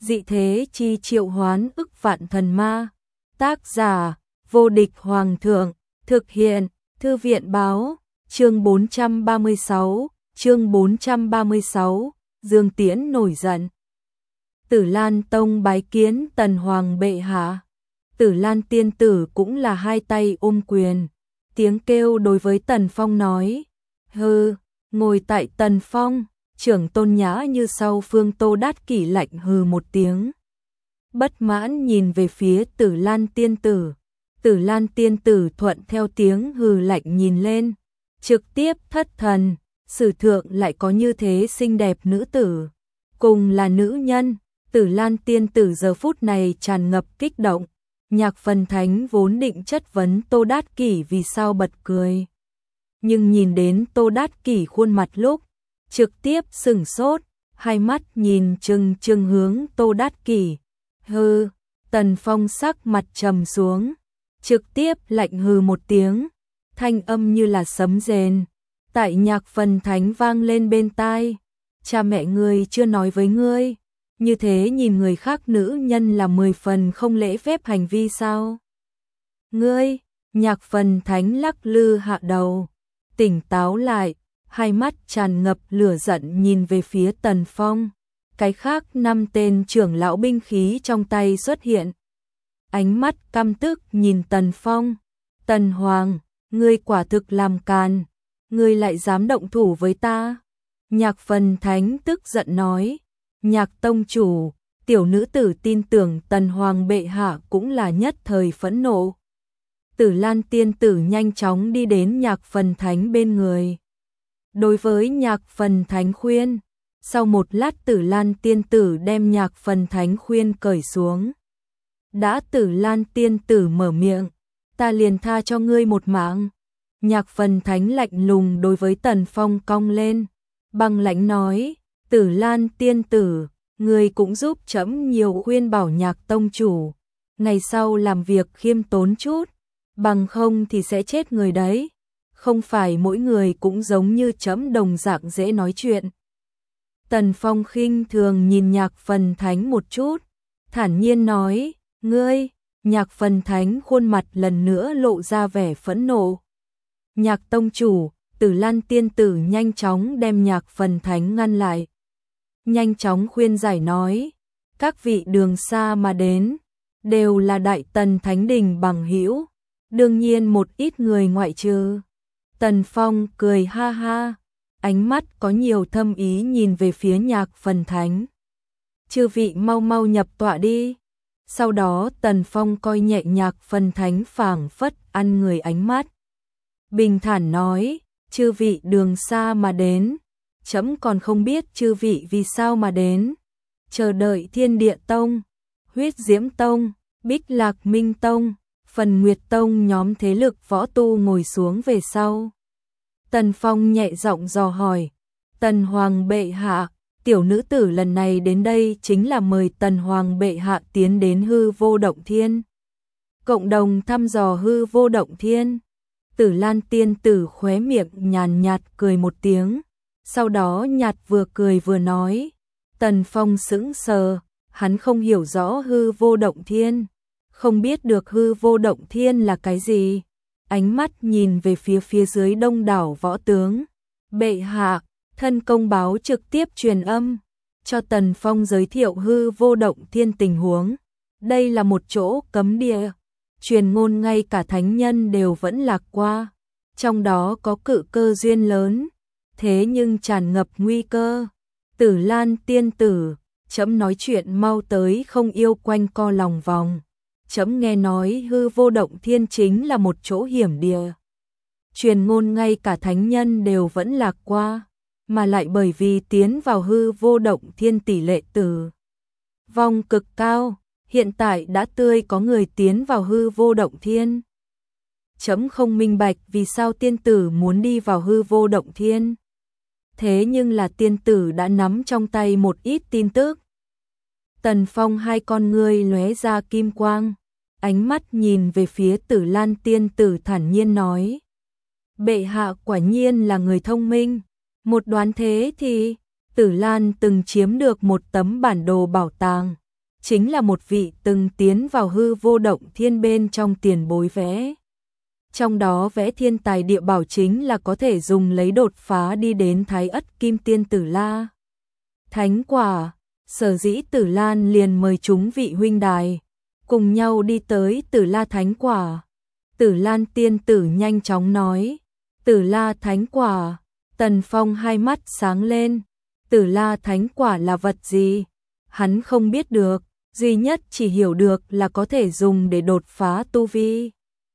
dị thế chi triệu hoán ức vạn thần ma. Tác giả, vô địch hoàng thượng, thực hiện, thư viện báo, chương 436, Dương Tiễn nổi giận. Tử Lan Tông bái kiến Tần Hoàng bệ hạ. Tử Lan tiên tử cũng là hai tay ôm quyền, tiếng kêu đối với Tần Phong nói, hừ, ngồi tại Tần Phong, trưởng tôn nhã như sau phương Tô Đát Kỷ lạnh hừ một tiếng. Bất mãn nhìn về phía Tử Lan tiên tử, Tử Lan tiên tử thuận theo tiếng hừ lạnh nhìn lên, trực tiếp thất thần, sử thượng lại có như thế xinh đẹp nữ tử, cùng là nữ nhân. Tử Lan tiên tử giờ phút này tràn ngập kích động. Nhạc Phần Thánh vốn định chất vấn Tô Đát Kỷ vì sao bật cười, nhưng nhìn đến Tô Đát Kỷ khuôn mặt lúc, trực tiếp sửng sốt, hai mắt nhìn chừng chừng hướng Tô Đát Kỷ. Hừ, Tần Phong sắc mặt trầm xuống, trực tiếp lạnh hừ một tiếng, thanh âm như là sấm rền, tại Nhạc Phần Thánh vang lên bên tai. Cha mẹ ngươi chưa nói với ngươi, như thế nhìn người khác nữ nhân là 10 phần không lễ phép hành vi sao? Ngươi, Nhạc Phần Thánh lắc lư hạ đầu, tỉnh táo lại, hai mắt tràn ngập lửa giận nhìn về phía Tần Phong. Cái khác 5 tên trưởng lão binh khí trong tay xuất hiện. Ánh mắt căm tức nhìn Tần Phong. Tần Hoàng, ngươi quả thực làm càn, ngươi lại dám động thủ với ta. Nhạc Phần Thánh tức giận nói, Nhạc tông chủ, tiểu nữ tử tin tưởng Tần Hoàng bệ hạ cũng là nhất thời phẫn nộ. Tử Lan tiên tử nhanh chóng đi đến Nhạc Phần Thánh bên người. Đối với Nhạc Phần Thánh khuyên, sau một lát Tử Lan tiên tử đem Nhạc Phần Thánh khuyên cởi xuống. Đã Tử Lan tiên tử mở miệng, ta liền tha cho ngươi một mạng. Nhạc Phần Thánh lạnh lùng đối với Tần Phong cong lên, băng lãnh nói, Tử Lan tiên tử, ngươi cũng giúp trẫm nhiều khuyên bảo Nhạc tông chủ, ngày sau làm việc khiêm tốn chút, bằng không thì sẽ chết người đấy, không phải mỗi người cũng giống như trẫm đồng dạng dễ nói chuyện. Tần Phong khinh thường nhìn Nhạc Phần Thánh một chút, thản nhiên nói, ngươi. Nhạc Phần Thánh khuôn mặt lần nữa lộ ra vẻ phẫn nộ. Nhạc tông chủ, Tử Lan tiên tử nhanh chóng đem Nhạc Phần Thánh ngăn lại. Nhanh chóng khuyên giải nói, các vị đường xa mà đến, đều là Đại Tần Thánh Đình bằng hữu, đương nhiên một ít người ngoại trừ. Tần Phong cười ha ha, ánh mắt có nhiều thâm ý nhìn về phía Nhạc Phần Thánh. Chư vị mau mau nhập tọa đi. Sau đó Tần Phong coi nhẹ Nhạc Phần Thánh phảng phất ăn người ánh mắt. Bình thản nói, chư vị đường xa mà đến, trẫm còn không biết chư vị vì sao mà đến. Chờ đợi Thiên Địa Tông, Huyết Diễm Tông, Bích Lạc Minh Tông, Phần Nguyệt Tông nhóm thế lực võ tu ngồi xuống về sau. Tần Phong nhẹ giọng dò hỏi, Tần Hoàng bệ hạ, tiểu nữ tử lần này đến đây chính là mời Tần Hoàng bệ hạ tiến đến Hư Vô Động Thiên, cộng đồng thăm dò Hư Vô Động Thiên. Tử Lan tiên tử khóe miệng nhàn nhạt cười một tiếng, sau đó nhạt vừa cười vừa nói. Tần Phong sững sờ, hắn không hiểu rõ Hư Vô Động Thiên, không biết được Hư Vô Động Thiên là cái gì. Ánh mắt nhìn về phía dưới đông đảo võ tướng. Bệ hạ, thân công báo trực tiếp truyền âm, cho Tần Phong giới thiệu Hư Vô Động Thiên tình huống. Đây là một chỗ cấm địa, truyền ngôn ngay cả thánh nhân đều vẫn lạc qua, trong đó có cự cơ duyên lớn, thế nhưng tràn ngập nguy cơ. Tử Lan tiên tử, trẫm nói chuyện mau tới, không yêu quanh co lòng vòng. Trẫm nghe nói Hư Vô Động Thiên chính là một chỗ hiểm địa, truyền ngôn ngay cả thánh nhân đều vẫn lạc qua, mà lại bởi vì tiến vào Hư Vô Động Thiên tỷ lệ tử vong cực cao, hiện tại đã tươi có người tiến vào Hư Vô Động Thiên. Trẫm không minh bạch vì sao tiên tử muốn đi vào Hư Vô Động Thiên, thế nhưng là tiên tử đã nắm trong tay một ít tin tức. Tần Phong hai con ngươi lóe ra kim quang, ánh mắt nhìn về phía Tử Lan tiên tử thản nhiên nói, bệ hạ quả nhiên là người thông minh. Một đoán thế thì, Tử Lan từng chiếm được một tấm bản đồ bảo tàng, chính là một vị từng tiến vào hư vô động thiên bên trong tiền bối vẽ. Trong đó vẽ thiên tài địa bảo chính là có thể dùng lấy đột phá đi đến Thái Ất Kim Tiên Tử La Thánh Quả. Sở dĩ Tử Lan liền mời chúng vị huynh đài cùng nhau đi tới Tử La Thánh Quả. Tử Lan tiên tử nhanh chóng nói, Tử La Thánh Quả. Tần Phong hai mắt sáng lên, Tử La Thánh Quả là vật gì? Hắn không biết được, duy nhất chỉ hiểu được là có thể dùng để đột phá tu vi.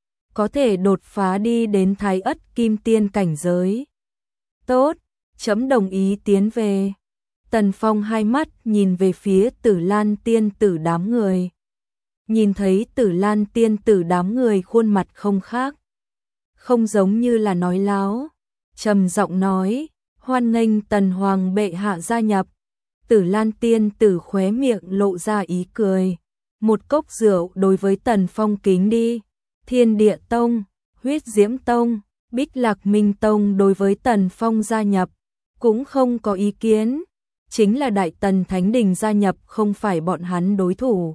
Có thể đột phá đi đến Thái Ất Kim Tiên cảnh giới. Tốt, chấm đồng ý tiến về. Tần Phong hai mắt nhìn về phía Tử Lan tiên tử đám người. Nhìn thấy Tử Lan tiên tử đám người khuôn mặt không khác. Không giống như là nói láo. Trầm giọng nói, hoan nghênh Tần Hoàng bệ hạ gia nhập. Tử Lan tiên tử khóe miệng lộ ra ý cười. Một cốc rượu đối với Tần Phong kính đi. Thiên Địa Tông, Huyết Diễm Tông, Bích Lạc Minh Tông đối với Tần Phong gia nhập cũng không có ý kiến. Chính là Đại Tần Thánh Đình gia nhập không phải bọn hắn đối thủ,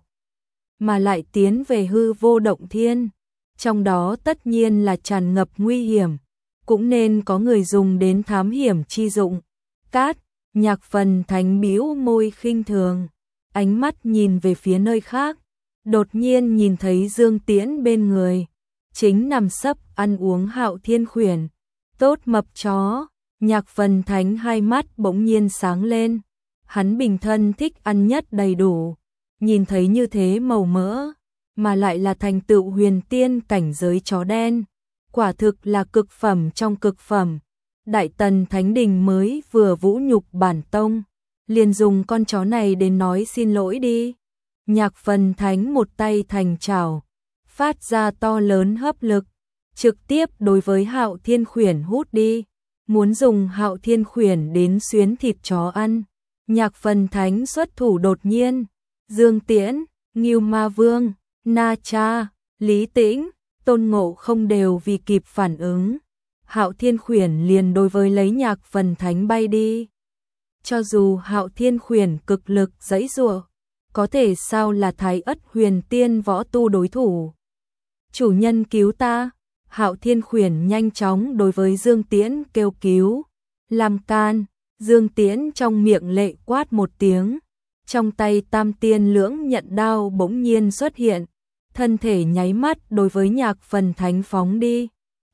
mà lại tiến về hư vô động thiên. Trong đó tất nhiên là tràn ngập nguy hiểm, cũng nên có người dùng đến thám hiểm chi dụng. Cát, Nhạc Phần Thánh bĩu môi khinh thường, ánh mắt nhìn về phía nơi khác, đột nhiên nhìn thấy Dương Tiễn bên người, chính nằm sấp ăn uống Hạo Thiên Khuyển. Tốt mập chó. Nhạc Phần Thánh hai mắt bỗng nhiên sáng lên, hắn bình thân thích ăn nhất đầy đủ, nhìn thấy như thế màu mỡ, mà lại là thành tựu huyền tiên cảnh giới chó đen, quả thực là cực phẩm trong cực phẩm. Đại Tần Thánh Đình mới vừa vũ nhục bản tông, liền dùng con chó này đến nói xin lỗi đi. Nhạc Phần Thánh một tay thành chảo, phát ra to lớn hấp lực, trực tiếp đối với Hạo Thiên Khuyển hút đi. Muốn dùng Hạo Thiên Khuyển đến xuyến thịt chó ăn. Nhạc Phần Thánh xuất thủ đột nhiên, Dương Tiễn, Ngưu Ma Vương, Na Cha, Lý Tĩnh, Tôn Ngộ Không đều vì kịp phản ứng. Hạo Thiên Khuyển liền đối với lấy Nhạc Phần Thánh bay đi. Cho dù Hạo Thiên Khuyển cực lực giãy giụa, có thể sao là Thái Ất huyền tiên võ tu đối thủ. Chủ nhân cứu ta. Hạo Thiên Khuyển nhanh chóng đối với Dương Tiễn kêu cứu. Làm can. Dương Tiễn trong miệng lệ quát một tiếng, trong tay Tam Tiên Lưỡng Nhận đao bỗng nhiên xuất hiện, thân thể nháy mắt đối với Nhạc Phần Thánh phóng đi.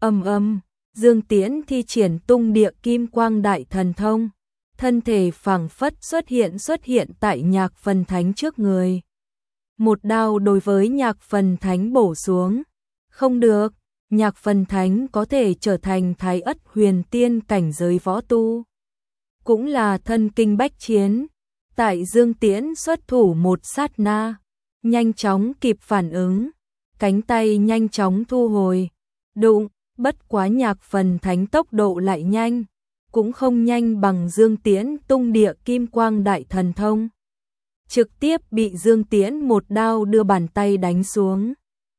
Dương Tiễn thi triển Tung Địa Kim Quang Đại Thần Thông, thân thể phảng phất xuất hiện tại Nhạc Phần Thánh trước người. Một đao đối với Nhạc Phần Thánh bổ xuống. Không được, Nhạc Phần Thánh có thể trở thành Thái Ất huyền tiên cảnh giới võ tu, cũng là thân kinh bách chiến. Tại Dương Tiễn xuất thủ một sát na, nhanh chóng kịp phản ứng, cánh tay nhanh chóng thu hồi. Đụng, bất quá Nhạc Phần Thánh tốc độ lại nhanh, cũng không nhanh bằng Dương Tiễn Tung Địa Kim Quang Đại Thần Thông. Trực tiếp bị Dương Tiễn một đao đưa bàn tay đánh xuống.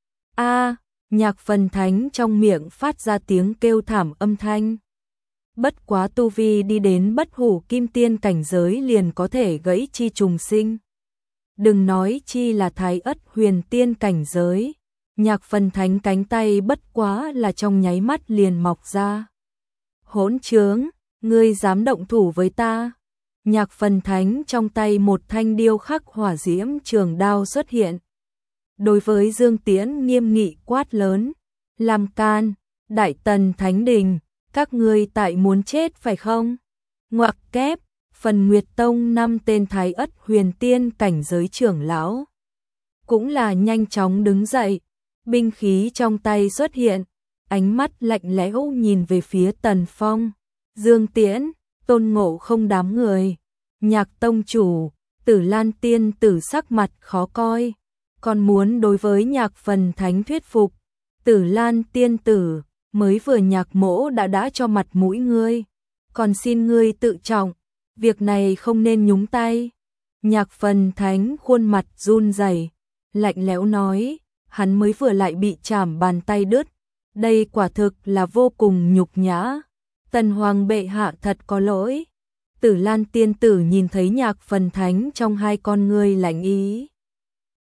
Nhạc Phần Thánh trong miệng phát ra tiếng kêu thảm âm thanh. Bất quá tu vi đi đến bất hủ kim tiên cảnh giới liền có thể gãy chi trùng sinh. Đừng nói chi là Thái Ất huyền tiên cảnh giới. Nhạc Phần Thánh cánh tay bất quá là trong nháy mắt liền mọc ra. Hỗn trướng, ngươi dám động thủ với ta? Nhạc Phần Thánh trong tay một thanh điêu khắc hỏa diễm trường đao xuất hiện. Đối với Dương Tiễn nghiêm nghị quát lớn, làm can, Đại Tần Thánh Đình, các ngươi tại muốn chết phải không? Ngoặc kép, Phần Nguyệt Tông 5 tên Thái Ất huyền tiên cảnh giới trưởng lão cũng là nhanh chóng đứng dậy, binh khí trong tay xuất hiện, ánh mắt lạnh lẽo nhìn về phía Tần Phong, Dương Tiễn, Tôn Ngộ Không đám người. Nhạc tông chủ, Tử Lan tiên tử sắc mặt khó coi, còn muốn đối với Nhạc Phần Thánh thuyết phục. Tử Lan tiên tử, mới vừa Nhạc mỗ đã cho mặt mũi ngươi, còn xin ngươi tự trọng, việc này không nên nhúng tay. Nhạc Phần Thánh khuôn mặt run rẩy, lạnh lẽo nói, hắn mới vừa lại bị chảm bàn tay đứt, đây quả thực là vô cùng nhục nhã. Tần Hoàng bệ hạ thật có lỗi. Tử Lan tiên tử nhìn thấy Nhạc Phần Thánh trong hai con ngươi lạnh ý.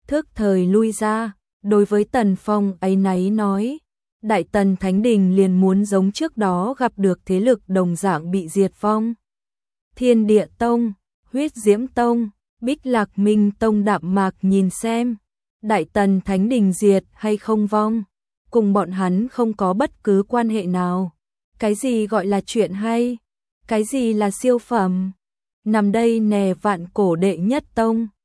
thức thời lui ra, đối với Tần Phong áy náy nói, Đại Tần Thánh Đình liền muốn giống trước đó gặp được thế lực đồng dạng bị diệt vong. Thiên Địa Tông, Huyết Diễm Tông, Bích Lạc Minh Tông đạm mạc nhìn xem, Đại Tần Thánh Đình diệt hay không vong, cùng bọn hắn không có bất cứ quan hệ nào. Cái gì gọi là chuyện hay? Cái gì là siêu phẩm? Nằm đây nè vạn cổ đệ nhất tông.